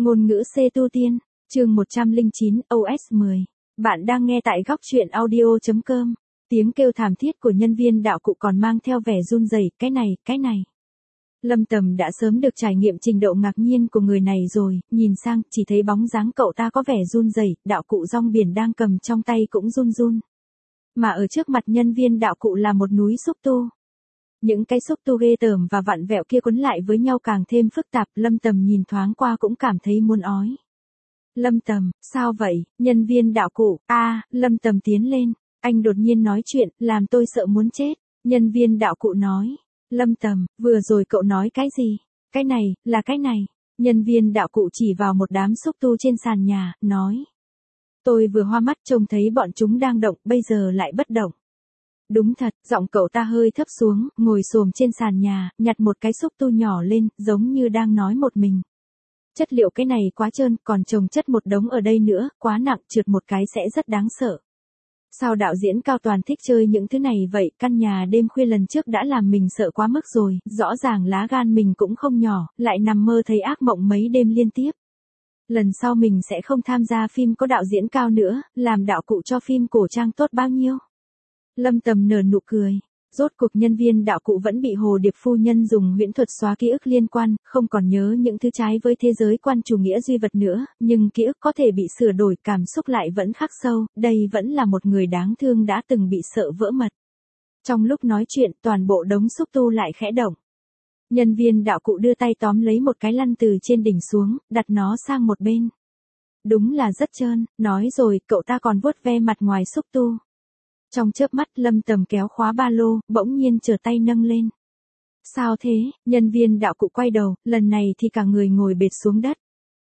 Ngôn ngữ C tu tiên, chương 109, OS 10. Bạn đang nghe tại góc truyện audio.com. Tiếng kêu thảm thiết của nhân viên đạo cụ còn mang theo vẻ run rẩy, cái này. Lâm Tầm đã sớm được trải nghiệm trình độ ngạc nhiên của người này rồi, nhìn sang, chỉ thấy bóng dáng cậu ta có vẻ run rẩy, đạo cụ rong biển đang cầm trong tay cũng run run. Mà ở trước mặt nhân viên đạo cụ là một núi xúc tu. Những cái xúc tu ghê tởm và vặn vẹo kia quấn lại với nhau càng thêm phức tạp, Lâm Tầm nhìn thoáng qua cũng cảm thấy muốn ói. Lâm Tầm, sao vậy, nhân viên đạo cụ, Lâm Tầm tiến lên, anh đột nhiên nói chuyện, làm tôi sợ muốn chết, nhân viên đạo cụ nói. Lâm Tầm, vừa rồi cậu nói cái gì? Cái này, là cái này, nhân viên đạo cụ chỉ vào một đám xúc tu trên sàn nhà, nói. Tôi vừa hoa mắt trông thấy bọn chúng đang động, bây giờ lại bất động. Đúng thật, giọng cậu ta hơi thấp xuống, ngồi xổm trên sàn nhà, nhặt một cái xúc tu nhỏ lên, giống như đang nói một mình. Chất liệu cái này quá trơn, còn chồng chất một đống ở đây nữa, quá nặng, trượt một cái sẽ rất đáng sợ. Sao đạo diễn Cao Toàn thích chơi những thứ này vậy, căn nhà đêm khuya lần trước đã làm mình sợ quá mức rồi, rõ ràng lá gan mình cũng không nhỏ, lại nằm mơ thấy ác mộng mấy đêm liên tiếp. Lần sau mình sẽ không tham gia phim có đạo diễn Cao nữa, làm đạo cụ cho phim cổ trang tốt bao nhiêu. Lâm Tầm nở nụ cười. Rốt cuộc nhân viên đạo cụ vẫn bị Hồ Điệp phu nhân dùng huyễn thuật xóa ký ức liên quan, không còn nhớ những thứ trái với thế giới quan chủ nghĩa duy vật nữa, nhưng ký ức có thể bị sửa đổi, cảm xúc lại vẫn khắc sâu, đây vẫn là một người đáng thương đã từng bị sợ vỡ mật. Trong lúc nói chuyện, toàn bộ đống xúc tu lại khẽ động. Nhân viên đạo cụ đưa tay tóm lấy một cái lăn từ trên đỉnh xuống, đặt nó sang một bên. Đúng là rất trơn, nói rồi, cậu ta còn vuốt ve mặt ngoài xúc tu. Trong chớp mắt Lâm Tầm kéo khóa ba lô, bỗng nhiên trở tay nâng lên. Sao thế, nhân viên đạo cụ quay đầu, lần này thì cả người ngồi bệt xuống đất.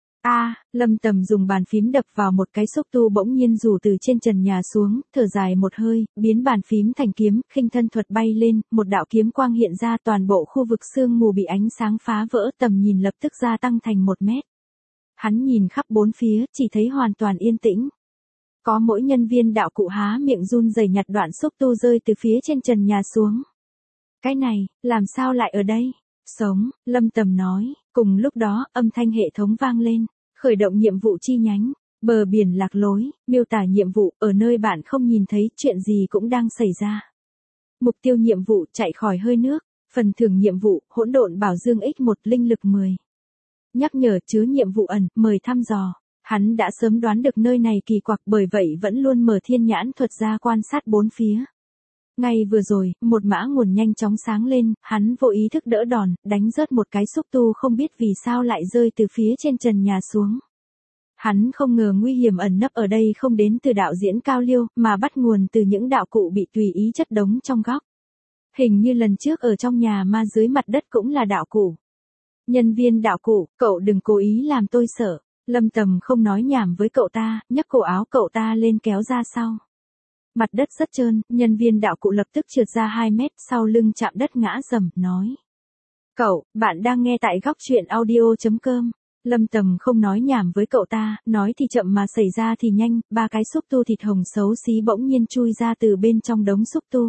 Lâm Tầm dùng bàn phím đập vào một cái xúc tu bỗng nhiên rủ từ trên trần nhà xuống, thở dài một hơi, biến bàn phím thành kiếm, khinh thân thuật bay lên, một đạo kiếm quang hiện ra, toàn bộ khu vực sương mù bị ánh sáng phá vỡ, tầm nhìn lập tức gia tăng thành 1 mét. Hắn nhìn khắp bốn phía, chỉ thấy hoàn toàn yên tĩnh. Có mỗi nhân viên đạo cụ há miệng run rẩy nhặt đoạn xúc tu rơi từ phía trên trần nhà xuống. Cái này, làm sao lại ở đây? Sống, Lâm Tầm nói, cùng lúc đó, âm thanh hệ thống vang lên, khởi động nhiệm vụ chi nhánh, bờ biển lạc lối, miêu tả nhiệm vụ, ở nơi bạn không nhìn thấy, chuyện gì cũng đang xảy ra. Mục tiêu nhiệm vụ, chạy khỏi hơi nước, phần thưởng nhiệm vụ, hỗn độn bảo dương x1 linh lực 10. Nhắc nhở chứa nhiệm vụ ẩn, mời thăm dò. Hắn đã sớm đoán được nơi này kỳ quặc, bởi vậy vẫn luôn mở thiên nhãn thuật ra quan sát bốn phía. Ngay vừa rồi, một mã nguồn nhanh chóng sáng lên, hắn vô ý thức đỡ đòn, đánh rớt một cái xúc tu không biết vì sao lại rơi từ phía trên trần nhà xuống. Hắn không ngờ nguy hiểm ẩn nấp ở đây không đến từ đạo diễn Cao Liêu, mà bắt nguồn từ những đạo cụ bị tùy ý chất đống trong góc. Hình như lần trước ở trong nhà ma dưới mặt đất cũng là đạo cụ. Nhân viên đạo cụ, cậu đừng cố ý làm tôi sợ. Lâm Tầm không nói nhảm với cậu ta, nhấc cổ áo cậu ta lên kéo ra sau. Mặt đất rất trơn, nhân viên đạo cụ lập tức trượt ra 2 mét, sau lưng chạm đất ngã rầm, nói. Cậu, bạn đang nghe tại góc truyện audio.com. Lâm Tầm không nói nhảm với cậu ta, nói thì chậm mà xảy ra thì nhanh, 3 cái xúc tu thịt hồng xấu xí bỗng nhiên chui ra từ bên trong đống xúc tu.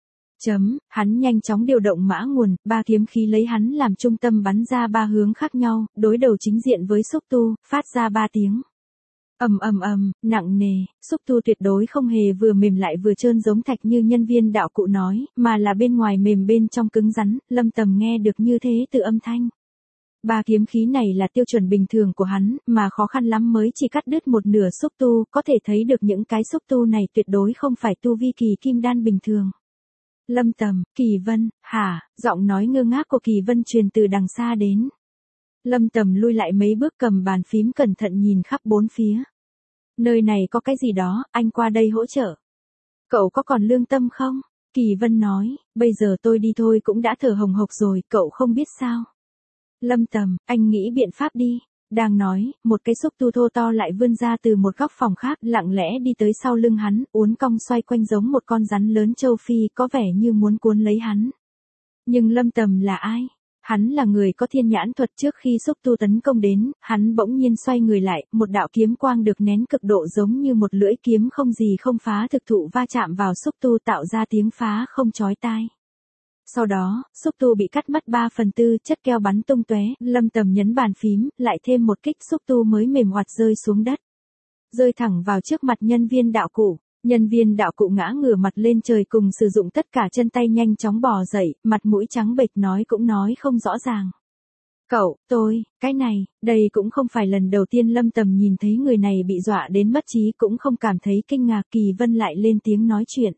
Hắn nhanh chóng điều động mã nguồn, 3 kiếm khí lấy hắn làm trung tâm bắn ra 3 hướng khác nhau, đối đầu chính diện với xúc tu, phát ra 3 tiếng. Nặng nề, xúc tu tuyệt đối không hề vừa mềm lại vừa trơn giống thạch như nhân viên đạo cụ nói, mà là bên ngoài mềm bên trong cứng rắn, Lâm Tầm nghe được như thế từ âm thanh. 3 kiếm khí này là tiêu chuẩn bình thường của hắn, mà khó khăn lắm mới chỉ cắt đứt một nửa xúc tu, có thể thấy được những cái xúc tu này tuyệt đối không phải tu vi kỳ kim đan bình thường. Lâm Tầm, Kỳ Vân, hả, giọng nói ngơ ngác của Kỳ Vân truyền từ đằng xa đến. Lâm Tầm lui lại mấy bước cầm bàn phím cẩn thận nhìn khắp bốn phía. Nơi này có cái gì đó, anh qua đây hỗ trợ. Cậu có còn lương tâm không? Kỳ Vân nói, bây giờ tôi đi thôi cũng đã thở hồng hộc rồi, cậu không biết sao. Lâm Tầm, anh nghĩ biện pháp đi. Đang nói, một cái xúc tu thô to lại vươn ra từ một góc phòng khác, lặng lẽ đi tới sau lưng hắn, uốn cong xoay quanh giống một con rắn lớn châu Phi, có vẻ như muốn cuốn lấy hắn. Nhưng Lâm Tầm là ai? Hắn là người có thiên nhãn thuật, trước khi xúc tu tấn công đến, hắn bỗng nhiên xoay người lại, một đạo kiếm quang được nén cực độ giống như một lưỡi kiếm không gì không phá thực thụ va chạm vào xúc tu tạo ra tiếng phá không chói tai. Sau đó, xúc tu bị cắt mất 3/4, chất keo bắn tung tóe, Lâm Tầm nhấn bàn phím, lại thêm một kích, xúc tu mới mềm oặt rơi xuống đất. Rơi thẳng vào trước mặt nhân viên đạo cụ. Nhân viên đạo cụ ngã ngửa mặt lên trời cùng sử dụng tất cả chân tay nhanh chóng bò dậy, mặt mũi trắng bệch nói cũng nói không rõ ràng. Cậu, cái này, đây cũng không phải lần đầu tiên Lâm Tầm nhìn thấy người này bị dọa đến mất trí, cũng không cảm thấy kinh ngạc. Kỳ Vân lại lên tiếng nói chuyện.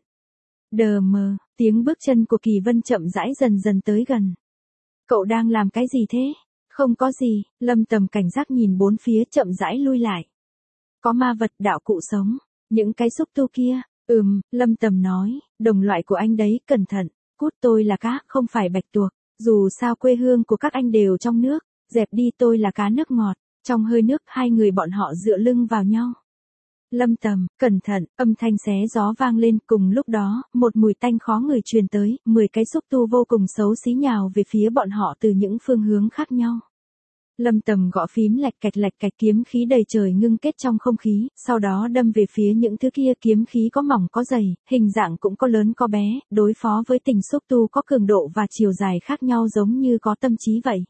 Đờ mờ, tiếng bước chân của Kỳ Vân chậm rãi dần dần tới gần. Cậu đang làm cái gì thế? Không có gì, Lâm Tầm cảnh giác nhìn bốn phía chậm rãi lui lại. Có ma vật đạo cụ sống, những cái xúc tu kia, Lâm Tầm nói, đồng loại của anh đấy, cẩn thận, cút, tôi là cá, không phải bạch tuộc, dù sao quê hương của các anh đều trong nước, dẹp đi, tôi là cá nước ngọt. Trong hơi nước, hai người bọn họ dựa lưng vào nhau. Lâm Tầm, cẩn thận, âm thanh xé gió vang lên, cùng lúc đó, một mùi tanh khó ngửi truyền tới, 10 cái xúc tu vô cùng xấu xí nhào về phía bọn họ từ những phương hướng khác nhau. Lâm Tầm gõ phím lạch cạch, kiếm khí đầy trời ngưng kết trong không khí, sau đó đâm về phía những thứ kia, kiếm khí có mỏng có dày, hình dạng cũng có lớn có bé, đối phó với tình xúc tu có cường độ và chiều dài khác nhau giống như có tâm trí vậy.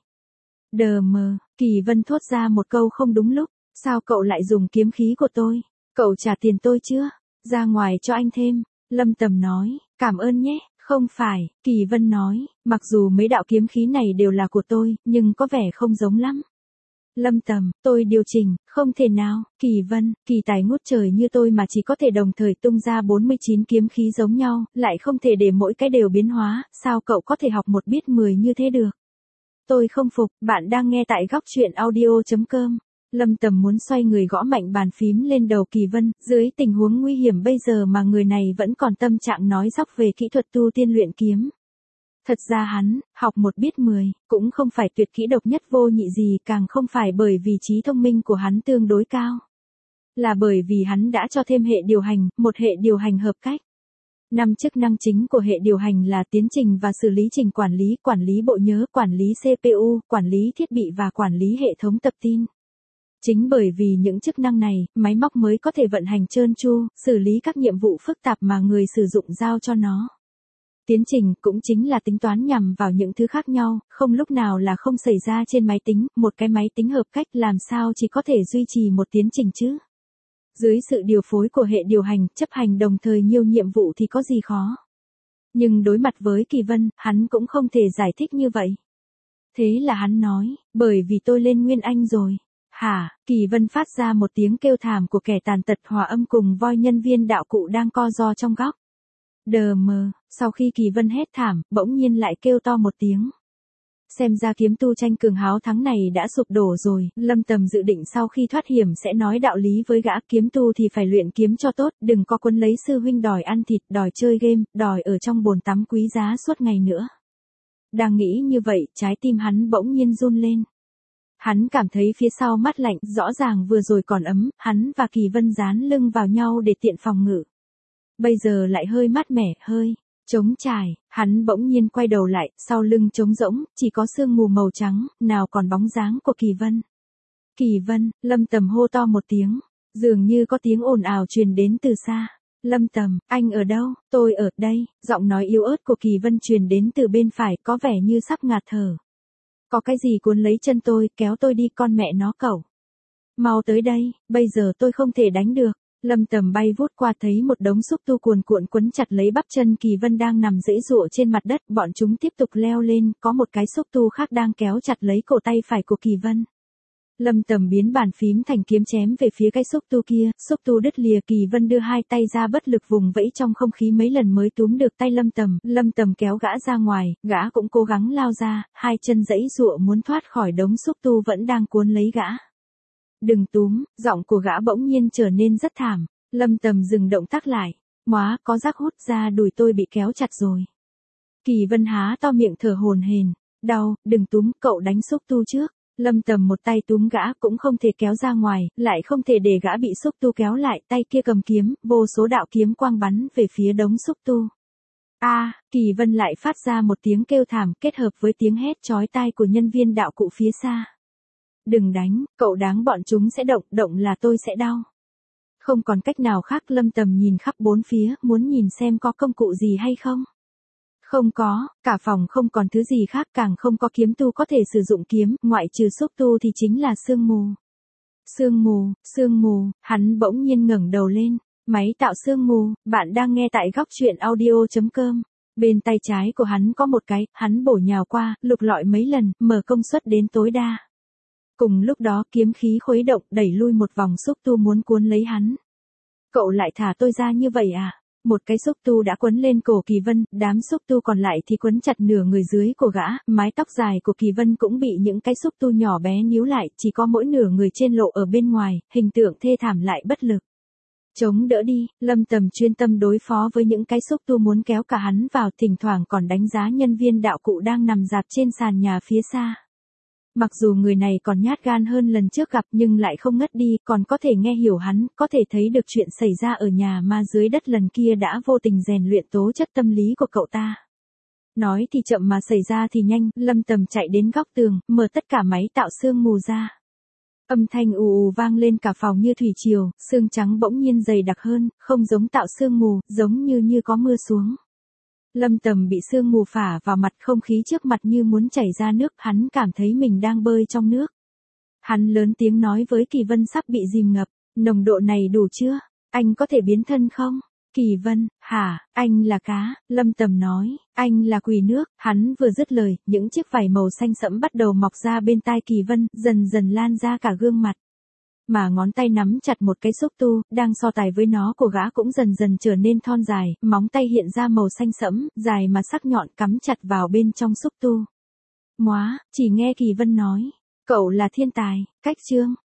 Đờ mờ, Kỳ Vân thốt ra một câu không đúng lúc, sao cậu lại dùng kiếm khí của tôi? Cậu trả tiền tôi chưa? Ra ngoài cho anh thêm. Lâm Tầm nói, cảm ơn nhé. Không phải, Kỳ Vân nói, mặc dù mấy đạo kiếm khí này đều là của tôi, nhưng có vẻ không giống lắm. Lâm Tầm, tôi điều chỉnh, không thể nào. Kỳ Vân, kỳ tài ngút trời như tôi mà chỉ có thể đồng thời tung ra 49 kiếm khí giống nhau, lại không thể để mỗi cái đều biến hóa, sao cậu có thể học một biết 10 như thế được? Tôi không phục, bạn đang nghe tại góc truyện audio.com. Lâm Tầm muốn xoay người gõ mạnh bàn phím lên đầu Kỳ Vân, dưới tình huống nguy hiểm bây giờ mà người này vẫn còn tâm trạng nói dóc về kỹ thuật tu tiên luyện kiếm. Thật ra hắn, học một biết 10, cũng không phải tuyệt kỹ độc nhất vô nhị gì, càng không phải bởi vì trí thông minh của hắn tương đối cao. Là bởi vì hắn đã cho thêm hệ điều hành, một hệ điều hành hợp cách. 5 chức năng chính của hệ điều hành là tiến trình và xử lý trình, quản lý bộ nhớ, quản lý CPU, quản lý thiết bị và quản lý hệ thống tập tin. Chính bởi vì những chức năng này, máy móc mới có thể vận hành trơn tru, xử lý các nhiệm vụ phức tạp mà người sử dụng giao cho nó. Tiến trình cũng chính là tính toán nhằm vào những thứ khác nhau, không lúc nào là không xảy ra trên máy tính, một cái máy tính hợp cách làm sao chỉ có thể duy trì một tiến trình chứ. Dưới sự điều phối của hệ điều hành, chấp hành đồng thời nhiều nhiệm vụ thì có gì khó. Nhưng đối mặt với Kỳ Vân, hắn cũng không thể giải thích như vậy. Thế là hắn nói, bởi vì tôi lên Nguyên Anh rồi. Hả? Kỳ Vân phát ra một tiếng kêu thảm của kẻ tàn tật hòa âm cùng voi nhân viên đạo cụ đang co ro trong góc. Đờ mờ, sau khi Kỳ Vân hét thảm, bỗng nhiên lại kêu to một tiếng. Xem ra kiếm tu tranh cường háo thắng này đã sụp đổ rồi, Lâm Tầm dự định sau khi thoát hiểm sẽ nói đạo lý với gã, kiếm tu thì phải luyện kiếm cho tốt, đừng có quấn lấy sư huynh đòi ăn thịt, đòi chơi game, đòi ở trong bồn tắm quý giá suốt ngày nữa. Đang nghĩ như vậy, trái tim hắn bỗng nhiên run lên. Hắn cảm thấy phía sau mát lạnh, rõ ràng vừa rồi còn ấm, hắn và Kỳ Vân dán lưng vào nhau để tiện phòng ngự. Bây giờ lại hơi mát mẻ, hơi trống trải, hắn bỗng nhiên quay đầu lại, sau lưng trống rỗng, chỉ có sương mù màu trắng, nào còn bóng dáng của Kỳ Vân. Kỳ Vân, Lâm Tầm hô to một tiếng, dường như có tiếng ồn ào truyền đến từ xa. Lâm Tầm, anh ở đâu? Tôi ở đây, giọng nói yếu ớt của Kỳ Vân truyền đến từ bên phải, có vẻ như sắp ngạt thở. Có cái gì cuốn lấy chân tôi, kéo tôi đi, con mẹ nó cẩu. Mau tới đây, bây giờ tôi không thể đánh được. Lâm Tầm bay vút qua thấy một đống xúc tu cuồn cuộn quấn chặt lấy bắp chân Kỳ Vân đang nằm giãy giụa trên mặt đất, bọn chúng tiếp tục leo lên, có một cái xúc tu khác đang kéo chặt lấy cổ tay phải của Kỳ Vân. Lâm Tầm biến bàn phím thành kiếm chém về phía cái xúc tu kia, xúc tu đứt lìa, Kỳ Vân đưa hai tay ra bất lực vùng vẫy trong không khí mấy lần mới túm được tay Lâm Tầm kéo gã ra ngoài, gã cũng cố gắng lao ra, hai chân giãy giụa muốn thoát khỏi đống xúc tu vẫn đang cuốn lấy gã. Đừng túm, giọng của gã bỗng nhiên trở nên rất thảm. Lâm Tầm dừng động tác lại. Móa, có rác hút ra, đùi tôi bị kéo chặt rồi. Kỳ Vân há to miệng thở hổn hển. Đau, đừng túm, cậu đánh xúc tu trước. Lâm Tầm một tay túm gã cũng không thể kéo ra ngoài, lại không thể để gã bị xúc tu kéo lại, tay kia cầm kiếm, vô số đạo kiếm quang bắn về phía đống xúc tu. Kỳ Vân lại phát ra một tiếng kêu thảm kết hợp với tiếng hét chói tai của nhân viên đạo cụ phía xa. Đừng đánh, cậu đáng bọn chúng sẽ động là tôi sẽ đau. Không còn cách nào khác, Lâm Tầm nhìn khắp bốn phía, muốn nhìn xem có công cụ gì hay không. Không có, cả phòng không còn thứ gì khác, càng không có kiếm tu có thể sử dụng kiếm, ngoại trừ xúc tu thì chính là sương mù. Sương mù, hắn bỗng nhiên ngẩng đầu lên. Máy tạo sương mù, bạn đang nghe tại góc truyện audio.com. Bên tay trái của hắn có một cái, hắn bổ nhào qua, lục lọi mấy lần, mở công suất đến tối đa. Cùng lúc đó kiếm khí khuấy động, đẩy lui một vòng xúc tu muốn cuốn lấy hắn. Cậu lại thả tôi ra như vậy à? Một cái xúc tu đã quấn lên cổ Kỳ Vân, đám xúc tu còn lại thì quấn chặt nửa người dưới của gã, mái tóc dài của Kỳ Vân cũng bị những cái xúc tu nhỏ bé níu lại, chỉ có mỗi nửa người trên lộ ở bên ngoài, hình tượng thê thảm lại bất lực. Chống đỡ đi, Lâm Tầm chuyên tâm đối phó với những cái xúc tu muốn kéo cả hắn vào, thỉnh thoảng còn đánh giá nhân viên đạo cụ đang nằm rạp trên sàn nhà phía xa. Mặc dù người này còn nhát gan hơn lần trước gặp nhưng lại không ngất đi, còn có thể nghe hiểu hắn, có thể thấy được chuyện xảy ra ở nhà ma dưới đất lần kia đã vô tình rèn luyện tố chất tâm lý của cậu ta. Nói thì chậm mà xảy ra thì nhanh, Lâm Tầm chạy đến góc tường, mở tất cả máy tạo sương mù ra. Âm thanh ù ù vang lên cả phòng như thủy triều, sương trắng bỗng nhiên dày đặc hơn, không giống tạo sương mù, giống như có mưa xuống. Lâm Tầm bị sương mù phả vào mặt, không khí trước mặt như muốn chảy ra nước, hắn cảm thấy mình đang bơi trong nước. Hắn lớn tiếng nói với Kỳ Vân sắp bị dìm ngập, nồng độ này đủ chưa? Anh có thể biến thân không? Kỳ Vân, hả, anh là cá, Lâm Tầm nói, anh là quỷ nước, hắn vừa dứt lời, những chiếc vảy màu xanh sẫm bắt đầu mọc ra bên tai Kỳ Vân, dần dần lan ra cả gương mặt. Mà ngón tay nắm chặt một cái xúc tu, đang so tài với nó của gã cũng dần dần trở nên thon dài, móng tay hiện ra màu xanh sẫm, dài mà sắc nhọn cắm chặt vào bên trong xúc tu. Móa, chỉ nghe Kỳ Vân nói, cậu là thiên tài, cách chương,